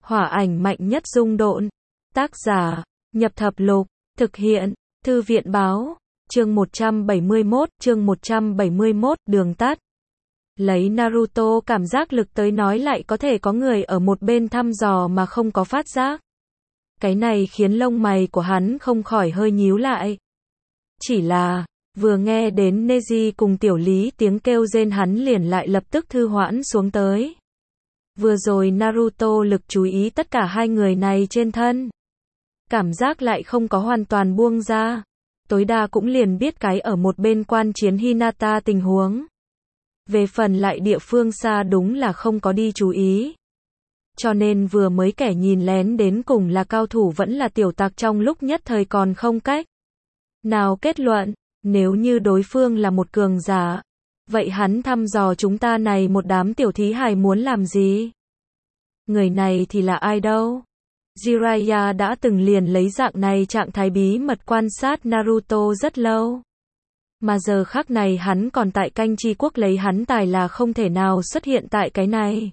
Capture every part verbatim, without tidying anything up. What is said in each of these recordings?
Hỏa ảnh mạnh nhất dung độn. Tác giả, Nhập Thập Lục, thực hiện, Thư viện báo, chương một trăm bảy mươi mốt, chương một trăm bảy mươi mốt, đường tắt. Lấy Naruto cảm giác lực tới nói lại có thể có người ở một bên thăm dò mà không có phát giác. Cái này khiến lông mày của hắn không khỏi hơi nhíu lại. Chỉ là, vừa nghe đến Neji cùng Tiểu Lý tiếng kêu rên hắn liền lại lập tức thư hoãn xuống tới. Vừa rồi Naruto lực chú ý tất cả hai người này trên thân. Cảm giác lại không có hoàn toàn buông ra. Tối đa cũng liền biết cái ở một bên quan chiến Hinata tình huống. Về phần lại địa phương xa đúng là không có đi chú ý. Cho nên vừa mới kẻ nhìn lén đến cùng là cao thủ vẫn là tiểu tặc trong lúc nhất thời còn không cách nào kết luận, nếu như đối phương là một cường giả, vậy hắn thăm dò chúng ta này một đám tiểu thí hài muốn làm gì? Người này thì là ai đâu? Jiraiya đã từng liền lấy dạng này trạng thái bí mật quan sát Naruto rất lâu. Mà giờ khắc này hắn còn tại canh chi quốc lấy hắn tài là không thể nào xuất hiện tại cái này.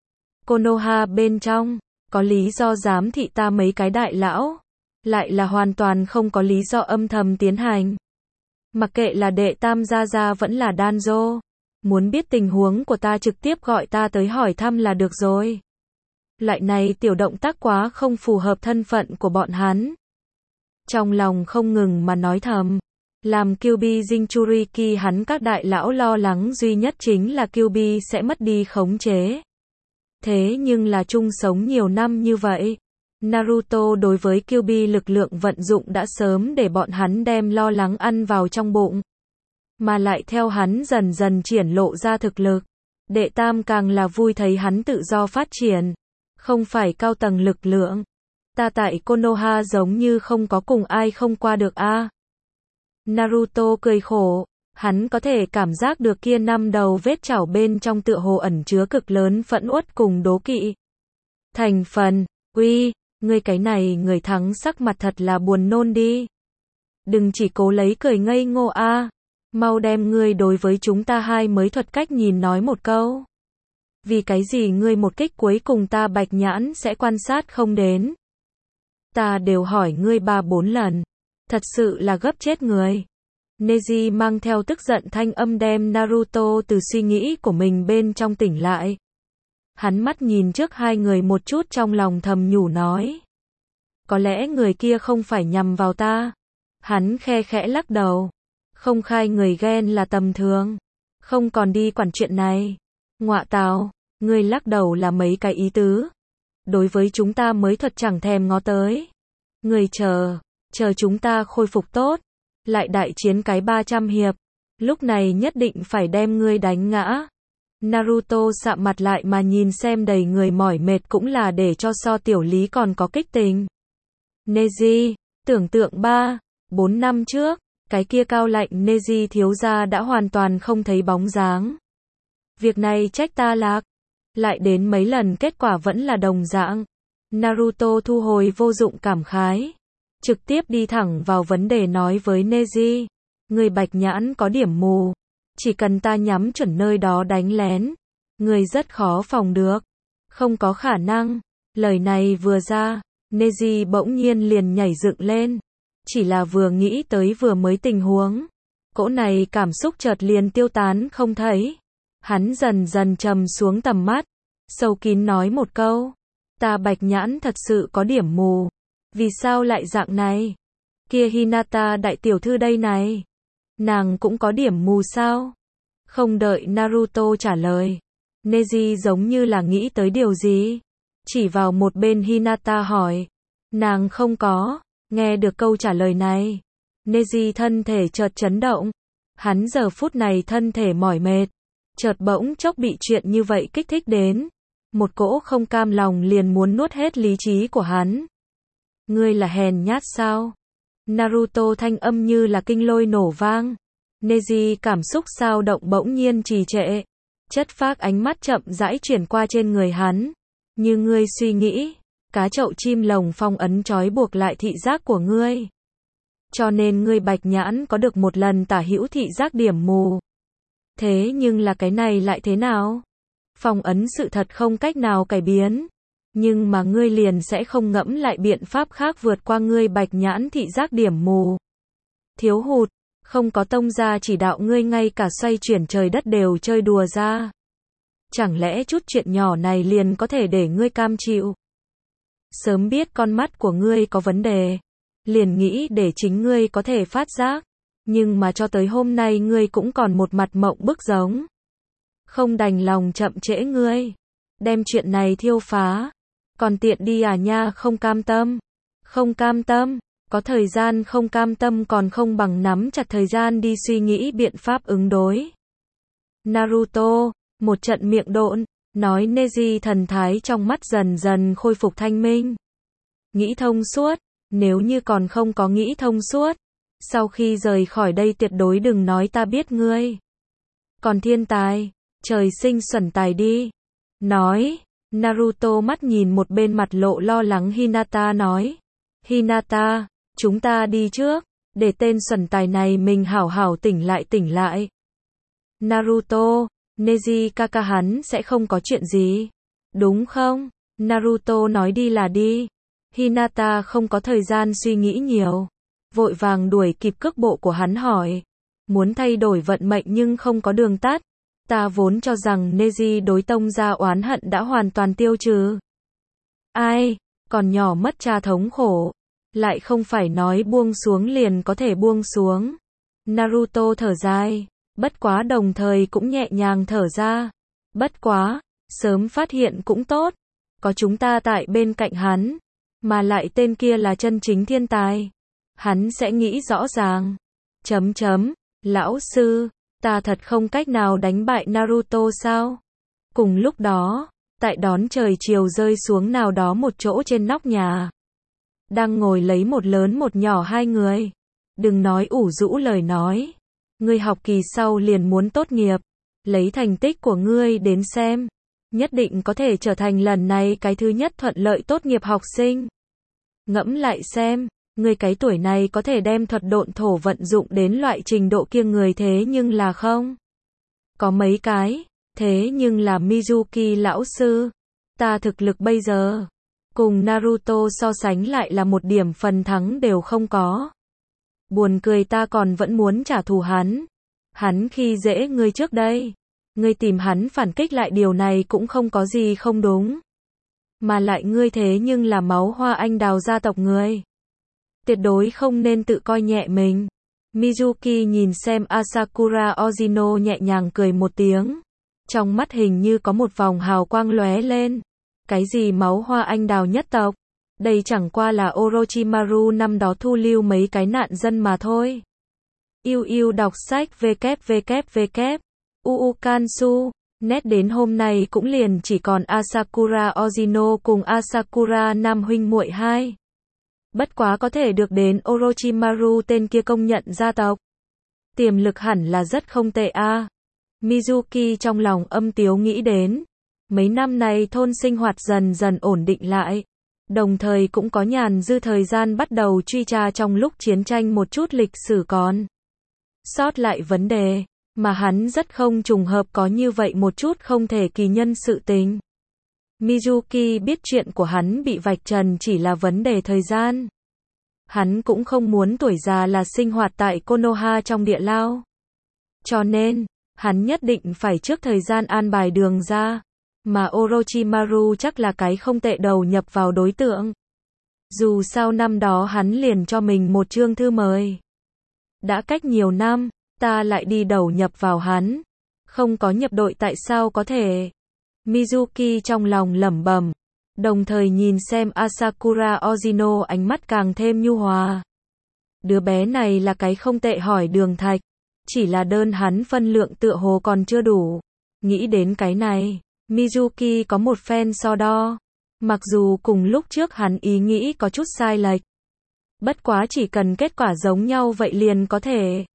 Konoha bên trong, có lý do giám thị ta mấy cái đại lão, lại là hoàn toàn không có lý do âm thầm tiến hành. Mặc kệ là đệ tam gia gia vẫn là Danzo, muốn biết tình huống của ta trực tiếp gọi ta tới hỏi thăm là được rồi. Loại này tiểu động tác quá không phù hợp thân phận của bọn hắn. Trong lòng không ngừng mà nói thầm, làm Kyuubi Jinchuriki hắn các đại lão lo lắng duy nhất chính là Kyuubi sẽ mất đi khống chế. Thế nhưng là chung sống nhiều năm như vậy, Naruto đối với Kyuubi lực lượng vận dụng đã sớm để bọn hắn đem lo lắng ăn vào trong bụng. Mà lại theo hắn dần dần triển lộ ra thực lực, đệ tam càng là vui thấy hắn tự do phát triển, không phải cao tầng lực lượng. Ta tại Konoha giống như không có cùng ai không qua được a. À. Naruto cười khổ, hắn có thể cảm giác được kia năm đầu vết chảo bên trong tựa hồ ẩn chứa cực lớn phẫn uất cùng đố kỵ. Thành phần, uy, ngươi cái này người thắng sắc mặt thật là buồn nôn đi. Đừng chỉ cố lấy cười ngây ngô a, à. Mau đem ngươi đối với chúng ta hai mới thuật cách nhìn nói một câu. Vì cái gì ngươi một kích cuối cùng ta bạch nhãn sẽ quan sát không đến? Ta đều hỏi ngươi ba bốn lần. Thật sự là gấp chết người. Neji mang theo tức giận thanh âm đem Naruto từ suy nghĩ của mình bên trong tỉnh lại. Hắn mắt nhìn trước hai người một chút trong lòng thầm nhủ nói. Có lẽ người kia không phải nhằm vào ta. Hắn khe khẽ lắc đầu. Không khai người ghen là tầm thường. Không còn đi quản chuyện này. Ngọa tào, ngươi lắc đầu là mấy cái ý tứ. Đối với chúng ta mới thuật chẳng thèm ngó tới. Người chờ, chờ chúng ta khôi phục tốt. Lại đại chiến cái ba trăm hiệp. Lúc này nhất định phải đem ngươi đánh ngã. Naruto sạm mặt lại mà nhìn xem đầy người mỏi mệt cũng là để cho so Tiểu Lý còn có kích tình. Neji, tưởng tượng ba, bốn năm trước, cái kia cao lạnh Neji thiếu gia đã hoàn toàn không thấy bóng dáng. Việc này trách ta lạc. Lại đến mấy lần kết quả vẫn là đồng dạng. Naruto thu hồi vô dụng cảm khái. Trực tiếp đi thẳng vào vấn đề nói với Neji. Người bạch nhãn có điểm mù. Chỉ cần ta nhắm chuẩn nơi đó đánh lén. Người rất khó phòng được. Không có khả năng. Lời này vừa ra, Neji bỗng nhiên liền nhảy dựng lên. Chỉ là vừa nghĩ tới vừa mới tình huống. Cỗ này cảm xúc chợt liền tiêu tán không thấy. Hắn dần dần trầm xuống tầm mắt. Sâu kín nói một câu. Ta bạch nhãn thật sự có điểm mù. Vì sao lại dạng này? Kia Hinata đại tiểu thư đây này. Nàng cũng có điểm mù sao? Không đợi Naruto trả lời. Neji giống như là nghĩ tới điều gì. Chỉ vào một bên Hinata hỏi. Nàng không có. Nghe được câu trả lời này. Neji thân thể chợt chấn động. Hắn giờ phút này thân thể mỏi mệt. Chợt bỗng chốc bị chuyện như vậy kích thích đến. Một cỗ không cam lòng liền muốn nuốt hết lý trí của hắn. Ngươi là hèn nhát sao? Naruto thanh âm như là kinh lôi nổ vang. Neji cảm xúc sao động bỗng nhiên trì trệ. Chất phác ánh mắt chậm rãi chuyển qua trên người hắn. Như ngươi suy nghĩ, cá chậu chim lồng phong ấn trói buộc lại thị giác của ngươi. Cho nên ngươi bạch nhãn có được một lần tả hữu thị giác điểm mù. Thế nhưng là cái này lại thế nào? Phong ấn sự thật không cách nào cải biến. Nhưng mà ngươi liền sẽ không ngẫm lại biện pháp khác vượt qua ngươi bạch nhãn thị giác điểm mù. Thiếu hụt, không có tông gia chỉ đạo ngươi ngay cả xoay chuyển trời đất đều chơi đùa ra. Chẳng lẽ chút chuyện nhỏ này liền có thể để ngươi cam chịu? Sớm biết con mắt của ngươi có vấn đề, liền nghĩ để chính ngươi có thể phát giác, nhưng mà cho tới hôm nay ngươi cũng còn một mặt mộng bức giống. Không đành lòng chậm trễ ngươi, đem chuyện này thiêu phá, còn tiện đi à nha, không cam tâm, không cam tâm, có thời gian không cam tâm còn không bằng nắm chặt thời gian đi suy nghĩ biện pháp ứng đối. Naruto, một trận miệng độn, nói Neji thần thái trong mắt dần dần khôi phục thanh minh. Nghĩ thông suốt, nếu như còn không có nghĩ thông suốt, sau khi rời khỏi đây tuyệt đối đừng nói ta biết ngươi. Còn thiên tài, trời sinh xuẩn tài đi. Nói, Naruto mắt nhìn một bên mặt lộ lo lắng Hinata nói. Hinata, chúng ta đi trước, để tên xuẩn tài này mình hảo hảo tỉnh lại tỉnh lại. Naruto, Neji kaka hắn sẽ không có chuyện gì, đúng không? Naruto nói đi là đi. Hinata không có thời gian suy nghĩ nhiều, vội vàng đuổi kịp cước bộ của hắn hỏi. Muốn thay đổi vận mệnh nhưng không có đường tắt. Ta vốn cho rằng Neji đối tông gia oán hận đã hoàn toàn tiêu trừ. Ai, còn nhỏ mất cha thống khổ, lại không phải nói buông xuống liền có thể buông xuống. Naruto thở dài, bất quá đồng thời cũng nhẹ nhàng thở ra. Bất quá, sớm phát hiện cũng tốt, có chúng ta tại bên cạnh hắn, mà lại tên kia là chân chính thiên tài. Hắn sẽ nghĩ rõ ràng. Chấm chấm, lão sư, ta thật không cách nào đánh bại Naruto sao? Cùng lúc đó, tại đón trời chiều rơi xuống nào đó một chỗ trên nóc nhà, đang ngồi lấy một lớn một nhỏ hai người. Đừng nói ủ rũ lời nói. Ngươi học kỳ sau liền muốn tốt nghiệp, lấy thành tích của ngươi đến xem, nhất định có thể trở thành lần này cái thứ nhất thuận lợi tốt nghiệp học sinh. Ngẫm lại xem, ngươi cái tuổi này có thể đem thuật độn thổ vận dụng đến loại trình độ kia người thế nhưng là không có mấy cái, thế nhưng là Mizuki lão sư, ta thực lực bây giờ cùng Naruto so sánh lại là một điểm phần thắng đều không có. Buồn cười ta còn vẫn muốn trả thù hắn. Hắn khi dễ ngươi trước đây, ngươi tìm hắn phản kích lại điều này cũng không có gì không đúng. Mà lại ngươi thế nhưng là máu hoa anh đào gia tộc ngươi. Tuyệt đối không nên tự coi nhẹ mình. Mizuki nhìn xem Asakura Ozino nhẹ nhàng cười một tiếng. Trong mắt hình như có một vòng hào quang lóe lên. Cái gì máu hoa anh đào nhất tộc? Đây chẳng qua là Orochimaru năm đó thu lưu mấy cái nạn dân mà thôi. Yêu yêu đọc sách www. Uukansu. Nét đến hôm nay cũng liền chỉ còn Asakura Ozino cùng Asakura Nam huynh muội hai. Bất quá có thể được đến Orochimaru tên kia công nhận gia tộc. Tiềm lực hẳn là rất không tệ a. À. Mizuki trong lòng âm tiếu nghĩ đến. Mấy năm này thôn sinh hoạt dần dần ổn định lại. Đồng thời cũng có nhàn dư thời gian bắt đầu truy tra trong lúc chiến tranh một chút lịch sử còn sót lại vấn đề, mà hắn rất không trùng hợp có như vậy một chút không thể kỳ nhân sự tình. Mizuki biết chuyện của hắn bị vạch trần chỉ là vấn đề thời gian. Hắn cũng không muốn tuổi già là sinh hoạt tại Konoha trong địa lao. Cho nên, hắn nhất định phải trước thời gian an bài đường ra. Mà Orochimaru chắc là cái không tệ đầu nhập vào đối tượng. Dù sao năm đó hắn liền cho mình một chương thư mời. Đã cách nhiều năm, ta lại đi đầu nhập vào hắn. Không có nhập đội tại sao có thể? Mizuki trong lòng lẩm bẩm, đồng thời nhìn xem Asakura Ozino ánh mắt càng thêm nhu hòa. Đứa bé này là cái không tệ hỏi đường thạch, chỉ là đơn hắn phân lượng tựa hồ còn chưa đủ. Nghĩ đến cái này, Mizuki có một phen so đo. Mặc dù cùng lúc trước hắn ý nghĩ có chút sai lệch. Bất quá chỉ cần kết quả giống nhau vậy liền có thể.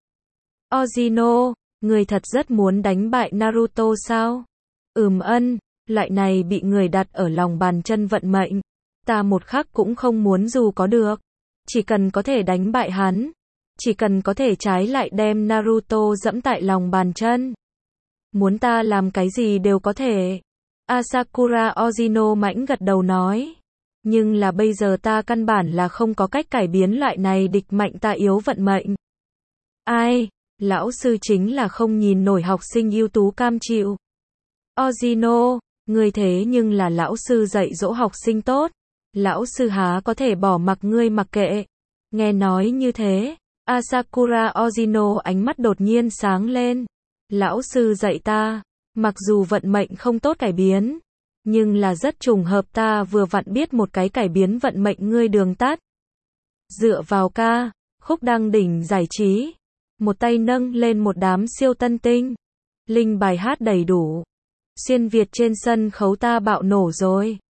Ozino, người thật rất muốn đánh bại Naruto sao? Ừm ân, loại này bị người đặt ở lòng bàn chân vận mệnh. Ta một khắc cũng không muốn dù có được. Chỉ cần có thể đánh bại hắn. Chỉ cần có thể trái lại đem Naruto dẫm tại lòng bàn chân. Muốn ta làm cái gì đều có thể. Asakura Ozino mãnh gật đầu nói. Nhưng là bây giờ ta căn bản là không có cách cải biến loại này địch mạnh ta yếu vận mệnh. Ai, lão sư chính là không nhìn nổi học sinh ưu tú cam chịu. Ozino, ngươi thế nhưng là lão sư dạy dỗ học sinh tốt. Lão sư há có thể bỏ mặc ngươi mặc kệ. Nghe nói như thế, Asakura Ozino ánh mắt đột nhiên sáng lên. Lão sư dạy ta, mặc dù vận mệnh không tốt cải biến, nhưng là rất trùng hợp ta vừa vặn biết một cái cải biến vận mệnh ngươi đường tắt. Dựa vào ca, khúc đăng đỉnh giải trí. Một tay nâng lên một đám siêu tân tinh. Linh bài hát đầy đủ. Xuyên Việt trên sân khấu ta bạo nổ rồi.